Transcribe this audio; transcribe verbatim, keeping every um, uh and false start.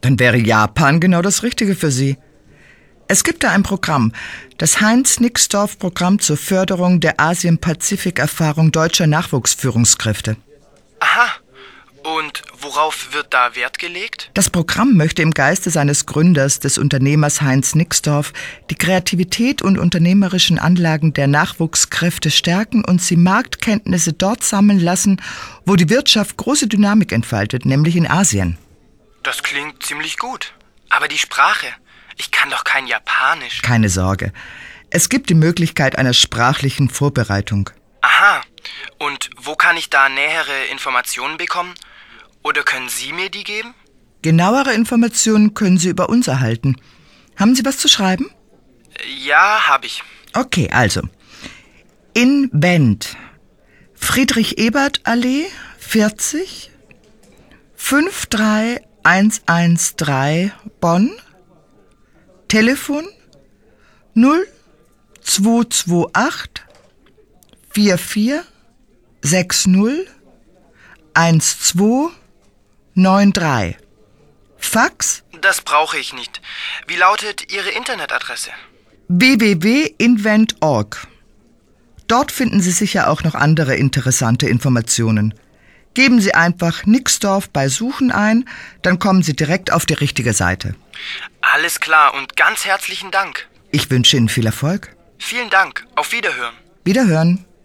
Dann wäre Japan genau das Richtige für Sie. Es gibt da ein Programm, das Heinz-Nixdorf-Programm zur Förderung der Asien-Pazifik-Erfahrung deutscher Nachwuchsführungskräfte. Aha. Und worauf wird da Wert gelegt? Das Programm möchte im Geiste seines Gründers, des Unternehmers Heinz Nixdorf, die Kreativität und unternehmerischen Anlagen der Nachwuchskräfte stärken und sie Marktkenntnisse dort sammeln lassen, wo die Wirtschaft große Dynamik entfaltet, nämlich in Asien. Das klingt ziemlich gut. Aber die Sprache, ich kann doch kein Japanisch. Keine Sorge. Es gibt die Möglichkeit einer sprachlichen Vorbereitung. Aha. Und wo kann ich da nähere Informationen bekommen? Oder können Sie mir die geben? Genauere Informationen können Sie über uns erhalten. Haben Sie was zu schreiben? Ja, habe ich. Okay, also. Invent. Friedrich-Ebert-Allee, vierzig, fünf drei eins eins drei, Bonn. Telefon null zwei zwei acht vier vier sechs null eins zwei neun drei. Fax? Das brauche ich nicht. Wie lautet Ihre Internetadresse? w w w punkt invent punkt org. Dort finden Sie sicher auch noch andere interessante Informationen. Geben Sie einfach Nixdorf bei Suchen ein, dann kommen Sie direkt auf die richtige Seite. Alles klar und ganz herzlichen Dank. Ich wünsche Ihnen viel Erfolg. Vielen Dank. Auf Wiederhören. Wiederhören.